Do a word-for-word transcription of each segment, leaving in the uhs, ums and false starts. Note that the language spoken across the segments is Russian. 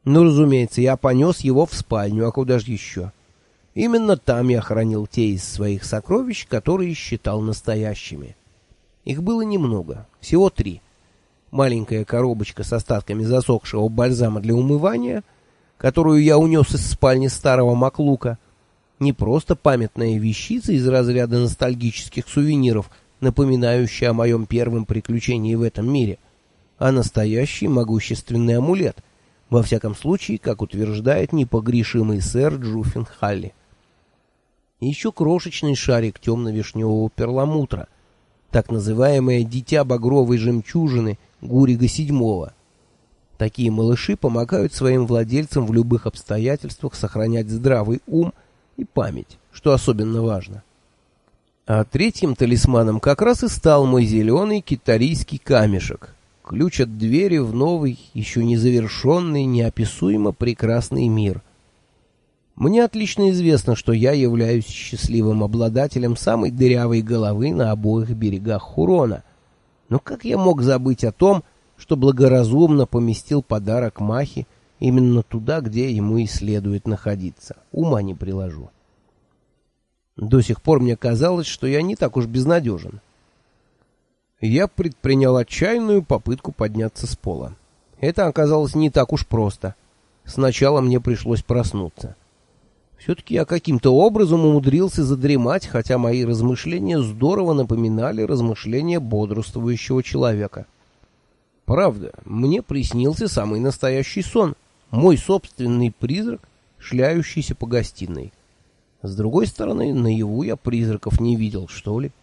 Ну, разумеется, я понес его в спальню, а куда же еще? Именно там я хранил те из своих сокровищ, которые считал настоящими. Их было немного, всего три. Маленькая коробочка с остатками засохшего бальзама для умывания, которую я унес из спальни старого Маклука. Не просто памятная вещица из разряда ностальгических сувениров, напоминающая о моем первом приключении в этом мире, а настоящий могущественный амулет, во всяком случае, как утверждает непогрешимый сэр Джуффин Халли. И еще крошечный шарик темно-вишневого перламутра, так называемое «дитя багровой жемчужины» Гурига седьмого. Такие малыши помогают своим владельцам в любых обстоятельствах сохранять здравый ум и память, что особенно важно. А третьим талисманом как раз и стал мой зеленый китарийский камешек, ключ от двери в новый, еще не завершенный, неописуемо прекрасный мир. Мне отлично известно, что я являюсь счастливым обладателем самой дырявой головы на обоих берегах Хурона. Но как я мог забыть о том, что благоразумно поместил подарок Махе именно туда, где ему и следует находиться? Ума не приложу. До сих пор мне казалось, что я не так уж безнадежен. Я предпринял отчаянную попытку подняться с пола. Это оказалось не так уж просто. Сначала мне пришлось проснуться. Все-таки я каким-то образом умудрился задремать, хотя мои размышления здорово напоминали размышления бодрствующего человека. Правда, мне приснился самый настоящий сон. Мой собственный призрак, шляющийся по гостиной. С другой стороны, наяву я призраков не видел, что ли.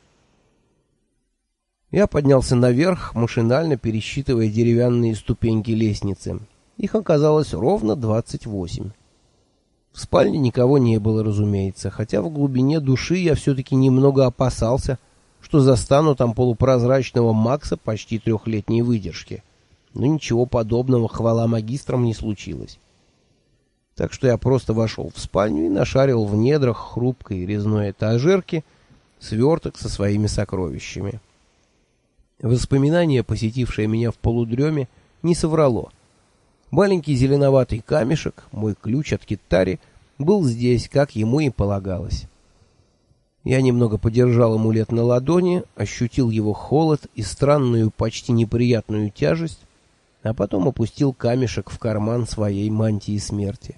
Я поднялся наверх, машинально пересчитывая деревянные ступеньки лестницы. Их оказалось ровно двадцать восемь. В спальне никого не было, разумеется, хотя в глубине души я все-таки немного опасался, что застану там полупрозрачного Макса почти трехлетней выдержки. Но ничего подобного, хвала магистрам, не случилось. Так что я просто вошел в спальню и нашарил в недрах хрупкой резной этажерки сверток со своими сокровищами. Воспоминание, посетившее меня в полудреме, не соврало. Маленький зеленоватый камешек, мой ключ от Китари, был здесь, как ему и полагалось. Я немного подержал амулет на ладони, ощутил его холод и странную, почти неприятную тяжесть, а потом опустил камешек в карман своей мантии смерти.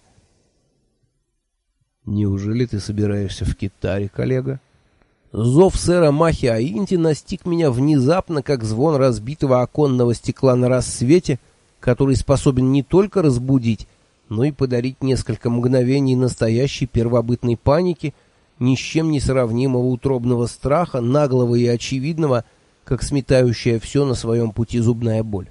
«Неужели ты собираешься в Китари, коллега?» Зов сэра Махи Аинти настиг меня внезапно, как звон разбитого оконного стекла на рассвете, который способен не только разбудить, но и подарить несколько мгновений настоящей первобытной паники, ни с чем не сравнимого утробного страха, наглого и очевидного, как сметающая все на своем пути зубная боль.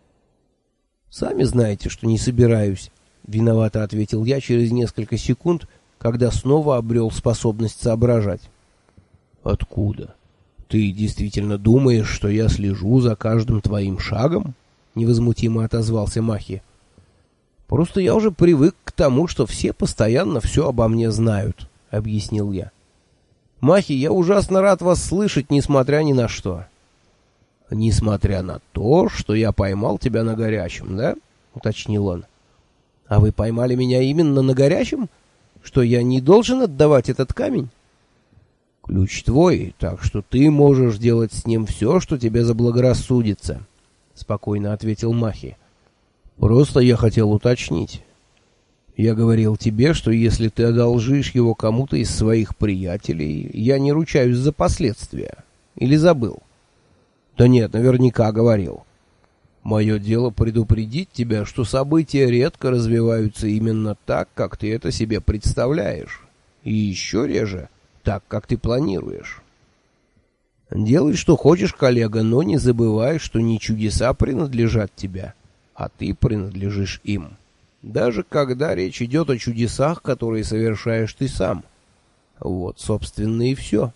«Сами знаете, что не собираюсь», — виновато ответил я через несколько секунд, когда снова обрел способность соображать. «Откуда? Ты действительно думаешь, что я слежу за каждым твоим шагом?» — невозмутимо отозвался Махи. «Просто я уже привык к тому, что все постоянно все обо мне знают», — объяснил я. «Махи, я ужасно рад вас слышать, несмотря ни на что». «Несмотря на то, что я поймал тебя на горячем, да?» — уточнил он. «А вы поймали меня именно на горячем? Что я не должен отдавать этот камень?» «Ключ твой, так что ты можешь делать с ним все, что тебе заблагорассудится», — спокойно ответил Махи. «Просто я хотел уточнить. Я говорил тебе, что если ты одолжишь его кому-то из своих приятелей, я не ручаюсь за последствия. Или забыл?» «Да нет, наверняка говорил. Мое дело предупредить тебя, что события редко развиваются именно так, как ты это себе представляешь. И еще реже так, как ты планируешь. Делай, что хочешь, коллега, но не забывай, что не чудеса принадлежат тебе, а ты принадлежишь им. Даже когда речь идет о чудесах, которые совершаешь ты сам. Вот, собственно, и все».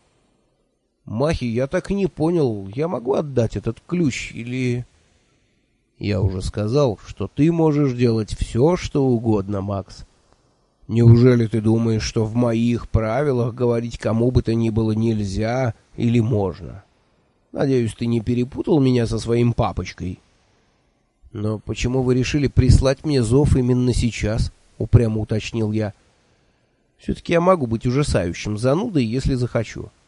«Махи, я так и не понял, я могу отдать этот ключ или...» «Я уже сказал, что ты можешь делать все, что угодно, Макс. Неужели ты думаешь, что в моих правилах говорить кому бы то ни было нельзя или можно? Надеюсь, ты не перепутал меня со своим папочкой?» «Но почему вы решили прислать мне зов именно сейчас?» — упрямо уточнил я. «Все-таки я могу быть ужасающим занудой, если захочу».